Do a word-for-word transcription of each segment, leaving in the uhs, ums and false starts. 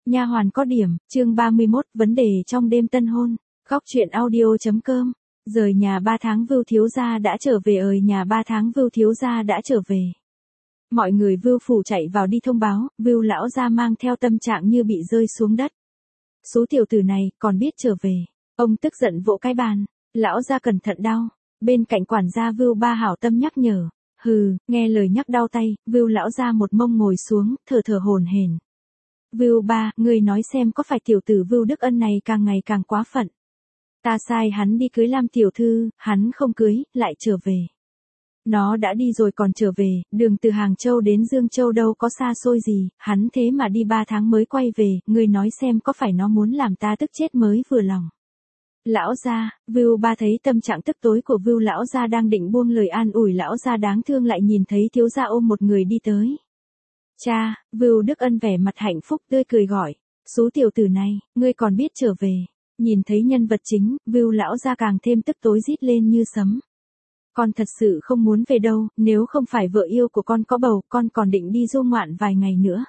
Nha hoàn có điểm, chương ba mươi mốt, vấn đề trong đêm tân hôn. Góc truyện audio.com. Rời nhà ba tháng Vưu thiếu gia đã trở về ơi nhà ba tháng Vưu thiếu gia đã trở về. Mọi người Vưu phủ chạy vào đi thông báo, Vưu lão gia mang theo tâm trạng như bị rơi xuống đất. Số tiểu tử này, còn biết trở về. Ông tức giận vỗ cái bàn, lão gia cẩn thận đau. Bên cạnh quản gia Vưu ba hảo tâm nhắc nhở. Hừ, nghe lời nhắc đau tay, Vưu lão gia một mông ngồi xuống, thở thở hổn hển. Vưu ba, ngươi nói xem có phải tiểu tử Vưu Đức Ân này càng ngày càng quá phận. Ta sai hắn đi cưới Lam tiểu thư, hắn không cưới, lại trở về. Nó đã đi rồi còn trở về, đường từ Hàng Châu đến Dương Châu đâu có xa xôi gì, hắn thế mà đi ba tháng mới quay về, ngươi nói xem có phải nó muốn làm ta tức chết mới vừa lòng. Lão gia, Vưu ba thấy tâm trạng tức tối của Vưu lão gia đang định buông lời an ủi lão gia đáng thương lại nhìn thấy thiếu gia ôm một người đi tới. Cha, Vưu Đức Ân vẻ mặt hạnh phúc tươi cười gọi, số tiểu tử này, ngươi còn biết trở về. Nhìn thấy nhân vật chính, Vưu lão gia càng thêm tức tối rít lên như sấm. Con thật sự không muốn về đâu, nếu không phải vợ yêu của con có bầu, con còn định đi du ngoạn vài ngày nữa.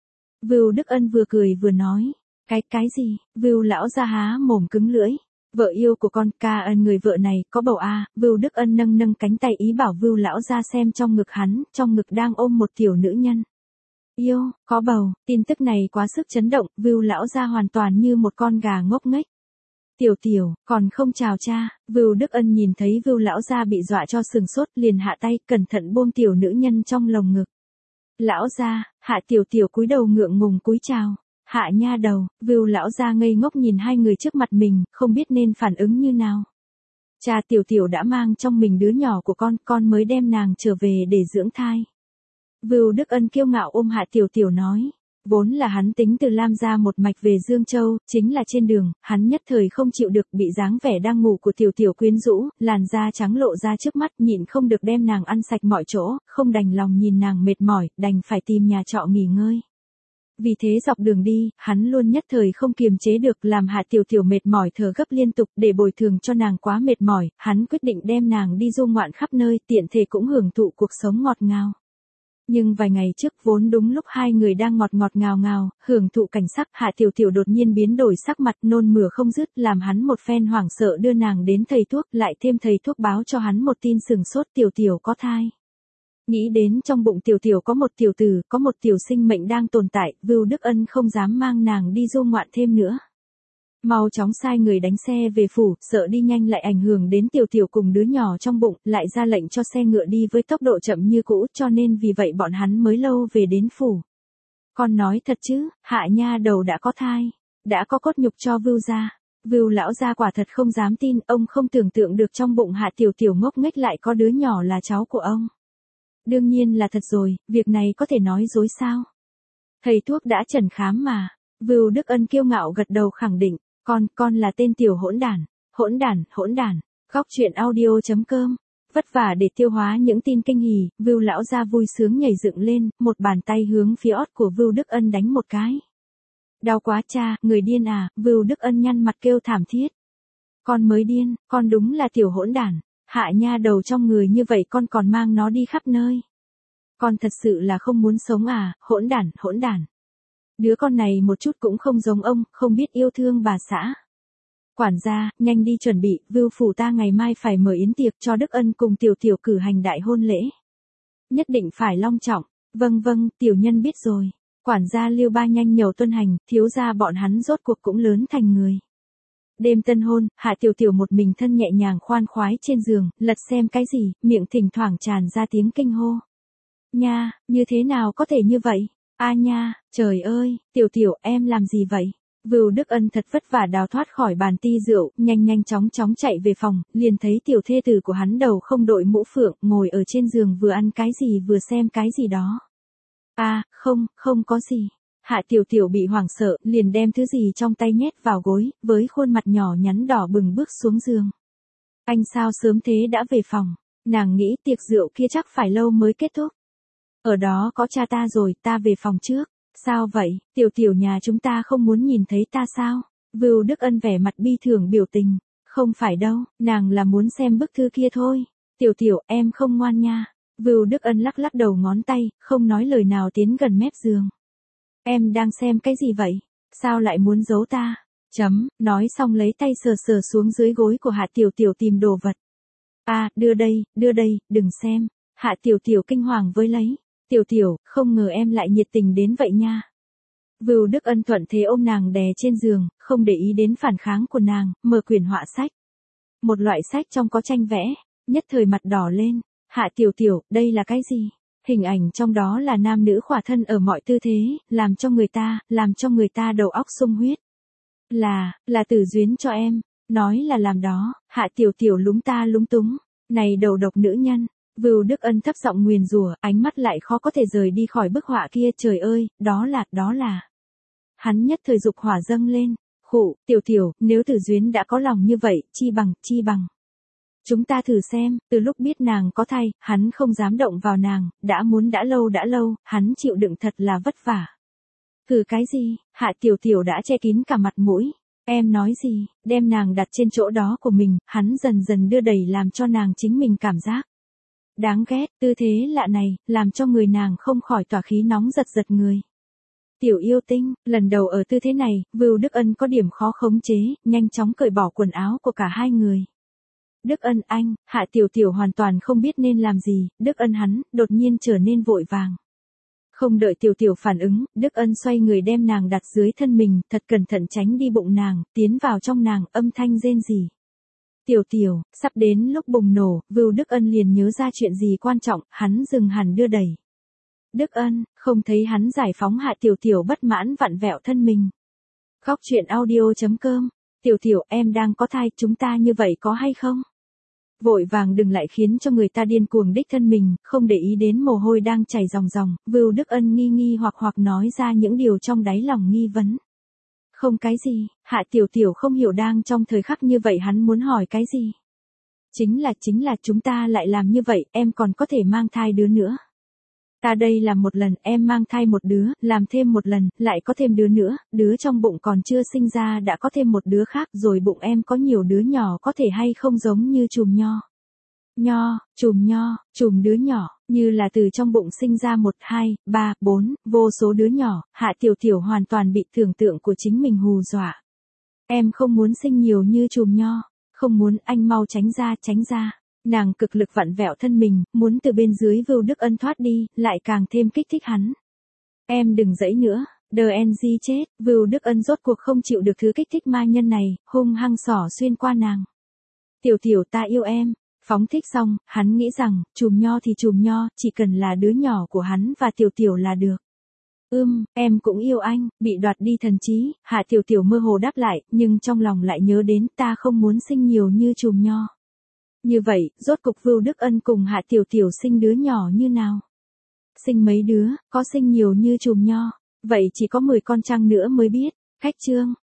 Vưu Đức Ân vừa cười vừa nói, cái cái gì? Vưu lão gia há mồm cứng lưỡi. Vợ yêu của con, ca ân người vợ này, có bầu à? Vưu Đức Ân nâng nâng cánh tay ý bảo Vưu lão gia xem trong ngực hắn, trong ngực đang ôm một tiểu nữ nhân. Yêu, có bầu, tin tức này quá sức chấn động, Vưu lão gia hoàn toàn như một con gà ngốc nghếch. Tiểu tiểu, còn không chào cha. Vưu Đức Ân nhìn thấy Vưu lão gia bị dọa cho sừng sốt, liền hạ tay, cẩn thận buông tiểu nữ nhân trong lồng ngực. Lão gia, hạ tiểu tiểu cúi đầu ngượng ngùng cúi chào. Hạ nha đầu, Vưu lão gia ngây ngốc nhìn hai người trước mặt mình, không biết nên phản ứng như nào. Cha tiểu tiểu đã mang trong mình đứa nhỏ của con, con mới đem nàng trở về để dưỡng thai. Vưu Đức Ân kiêu ngạo ôm Hạ tiểu tiểu nói. Vốn là hắn tính từ Lam gia một mạch về Dương Châu, chính là trên đường, hắn nhất thời không chịu được bị dáng vẻ đang ngủ của tiểu tiểu quyến rũ, làn da trắng lộ ra trước mắt, nhịn không được đem nàng ăn sạch mọi chỗ, không đành lòng nhìn nàng mệt mỏi, đành phải tìm nhà trọ nghỉ ngơi. Vì thế dọc đường đi, hắn luôn nhất thời không kiềm chế được, làm Hạ tiểu tiểu mệt mỏi thở gấp liên tục, để bồi thường cho nàng quá mệt mỏi, hắn quyết định đem nàng đi du ngoạn khắp nơi, tiện thể cũng hưởng thụ cuộc sống ngọt ngào. Nhưng vài ngày trước vốn đúng lúc hai người đang ngọt ngọt ngào ngào, hưởng thụ cảnh sắc, Hạ tiểu tiểu đột nhiên biến đổi sắc mặt, nôn mửa không dứt, làm hắn một phen hoảng sợ đưa nàng đến thầy thuốc, lại thêm thầy thuốc báo cho hắn một tin sừng sốt, tiểu tiểu có thai. Nghĩ đến trong bụng tiểu tiểu có một tiểu tử, có một tiểu sinh mệnh đang tồn tại, Vưu Đức Ân không dám mang nàng đi du ngoạn thêm nữa. Mau chóng sai người đánh xe về phủ, sợ đi nhanh lại ảnh hưởng đến tiểu tiểu cùng đứa nhỏ trong bụng, lại ra lệnh cho xe ngựa đi với tốc độ chậm như cũ, cho nên vì vậy bọn hắn mới lâu về đến phủ. Con nói thật chứ, Hạ nha đầu đã có thai, đã có cốt nhục cho Vưu gia. Vưu lão gia quả thật không dám tin, ông không tưởng tượng được trong bụng Hạ tiểu tiểu ngốc nghếch lại có đứa nhỏ là cháu của ông. Đương nhiên là thật rồi, việc này có thể nói dối sao? Thầy thuốc đã chẩn khám mà. Vưu Đức Ân kiêu ngạo gật đầu khẳng định. Con, con là tên tiểu hỗn đản, hỗn đản, hỗn đản. Góc truyện audio.com. Vất vả để tiêu hóa những tin kinh hỉ, Vưu lão gia vui sướng nhảy dựng lên, một bàn tay hướng phía ót của Vưu Đức Ân đánh một cái. Đau quá cha, người điên à? Vưu Đức Ân nhăn mặt kêu thảm thiết. Con mới điên, con đúng là tiểu hỗn đản. Hạ nha đầu trong người như vậy con còn mang nó đi khắp nơi. Con thật sự là không muốn sống à? Hỗn đản, hỗn đản. Đứa con này một chút cũng không giống ông, không biết yêu thương bà xã. Quản gia, nhanh đi chuẩn bị, Vưu phủ ta ngày mai phải mở yến tiệc cho Đức Ân cùng tiểu tiểu cử hành đại hôn lễ. Nhất định phải long trọng. Vâng vâng, tiểu nhân biết rồi. Quản gia Lưu Ba nhanh nhẩu tuân hành, thiếu gia bọn hắn rốt cuộc cũng lớn thành người. Đêm tân hôn, Hạ tiểu tiểu một mình thân nhẹ nhàng khoan khoái trên giường, lật xem cái gì, miệng thỉnh thoảng tràn ra tiếng kinh hô. Nha, như thế nào có thể như vậy? A à nha, trời ơi, tiểu tiểu em làm gì vậy? Vưu Đức Ân thật vất vả đào thoát khỏi bàn ti rượu, nhanh nhanh chóng chóng chạy về phòng, liền thấy tiểu thê tử của hắn đầu không đội mũ phượng, ngồi ở trên giường vừa ăn cái gì vừa xem cái gì đó. A, à, không, không có gì. Hạ tiểu tiểu bị hoảng sợ, liền đem thứ gì trong tay nhét vào gối, với khuôn mặt nhỏ nhắn đỏ bừng bước xuống giường. Anh sao sớm thế đã về phòng? Nàng nghĩ tiệc rượu kia chắc phải lâu mới kết thúc. Ở đó có cha ta rồi, ta về phòng trước. Sao vậy, tiểu tiểu nhà chúng ta không muốn nhìn thấy ta sao? Vưu Đức Ân vẻ mặt bi thường biểu tình. Không phải đâu, nàng là muốn xem bức thư kia thôi. Tiểu tiểu, em không ngoan nha. Vưu Đức Ân lắc lắc đầu ngón tay, không nói lời nào tiến gần mép giường. Em đang xem cái gì vậy? Sao lại muốn giấu ta? Chấm, nói xong lấy tay sờ sờ xuống dưới gối của Hạ Tiểu Tiểu tìm đồ vật. À, đưa đây, đưa đây, đừng xem. Hạ Tiểu Tiểu kinh hoàng với lấy. Tiểu Tiểu, không ngờ em lại nhiệt tình đến vậy nha. Vưu Đức Ân thuận thế ôm nàng đè trên giường, không để ý đến phản kháng của nàng, mở quyển họa sách. Một loại sách trong có tranh vẽ, nhất thời mặt đỏ lên. Hạ Tiểu Tiểu, đây là cái gì? Hình ảnh trong đó là nam nữ khỏa thân ở mọi tư thế, làm cho người ta, làm cho người ta đầu óc sung huyết. Là, là Tử Duyến cho em, nói là làm đó. Hạ Tiểu Tiểu lúng ta lúng túng, này đầu độc nữ nhân. Vưu Đức Ân thấp giọng nguyền rủa, ánh mắt lại khó có thể rời đi khỏi bức họa kia. Trời ơi, đó là, đó là. Hắn nhất thời dục hỏa dâng lên. Khụ, Tiểu Tiểu, nếu Tử Duyến đã có lòng như vậy, chi bằng, chi bằng. Chúng ta thử xem, từ lúc biết nàng có thai, hắn không dám động vào nàng, đã muốn đã lâu đã lâu, hắn chịu đựng thật là vất vả. Thử cái gì? Hạ Tiểu Tiểu đã che kín cả mặt mũi. Em nói gì? Đem nàng đặt trên chỗ đó của mình, hắn dần dần đưa đẩy làm cho nàng chính mình cảm giác. Đáng ghét, tư thế lạ này, làm cho người nàng không khỏi tỏa khí nóng giật giật người. Tiểu yêu tinh, lần đầu ở tư thế này, Vưu Đức Ân có điểm khó khống chế, nhanh chóng cởi bỏ quần áo của cả hai người. Đức Ân anh, Hạ Tiểu Tiểu hoàn toàn không biết nên làm gì, Đức Ân hắn, đột nhiên trở nên vội vàng. Không đợi Tiểu Tiểu phản ứng, Đức Ân xoay người đem nàng đặt dưới thân mình, thật cẩn thận tránh đi bụng nàng, tiến vào trong nàng, âm thanh rên rỉ. Tiểu Tiểu, sắp đến lúc bùng nổ, Vưu Đức Ân liền nhớ ra chuyện gì quan trọng, hắn dừng hẳn đưa đẩy. Đức Ân, không thấy hắn giải phóng Hạ Tiểu Tiểu bất mãn vặn vẹo thân mình. Khóc chuyện audio chấm com, Tiểu Tiểu, em đang có thai, chúng ta như vậy có hay không? Vội vàng đừng lại khiến cho người ta điên cuồng đích thân mình, không để ý đến mồ hôi đang chảy ròng ròng, Vưu Đức Ân nghi nghi hoặc hoặc nói ra những điều trong đáy lòng nghi vấn. Không cái gì, Hạ Tiểu Tiểu không hiểu đang trong thời khắc như vậy hắn muốn hỏi cái gì. Chính là chính là chúng ta lại làm như vậy, em còn có thể mang thai đứa nữa. Ta đây làm một lần, em mang thai một đứa, làm thêm một lần, lại có thêm đứa nữa, đứa trong bụng còn chưa sinh ra đã có thêm một đứa khác, rồi bụng em có nhiều đứa nhỏ có thể hay không giống như chùm nho. Nho, chùm nho, chùm đứa nhỏ, như là từ trong bụng sinh ra một, hai, ba, bốn, vô số đứa nhỏ. Hạ Tiểu Tiểu hoàn toàn bị tưởng tượng của chính mình hù dọa. Em không muốn sinh nhiều như chùm nho, không muốn, anh mau tránh ra, tránh ra. Nàng cực lực vặn vẹo thân mình, muốn từ bên dưới Vưu Đức Ân thoát đi, lại càng thêm kích thích hắn. Em đừng dãy nữa, đờ en di chết, Vưu Đức Ân rốt cuộc không chịu được thứ kích thích ma nhân này, hung hăng xỏ xuyên qua nàng. Tiểu Tiểu ta yêu em, phóng thích xong, hắn nghĩ rằng, chùm nho thì chùm nho, chỉ cần là đứa nhỏ của hắn và Tiểu Tiểu là được. Ưm, em cũng yêu anh, bị đoạt đi thần trí, Hạ Tiểu Tiểu mơ hồ đáp lại, nhưng trong lòng lại nhớ đến ta không muốn sinh nhiều như chùm nho. Như vậy, rốt cục Vưu Đức Ân cùng Hạ Tiểu Tiểu sinh đứa nhỏ như nào? Sinh mấy đứa, có sinh nhiều như chùm nho, vậy chỉ có mười con trăng nữa mới biết. Khách chương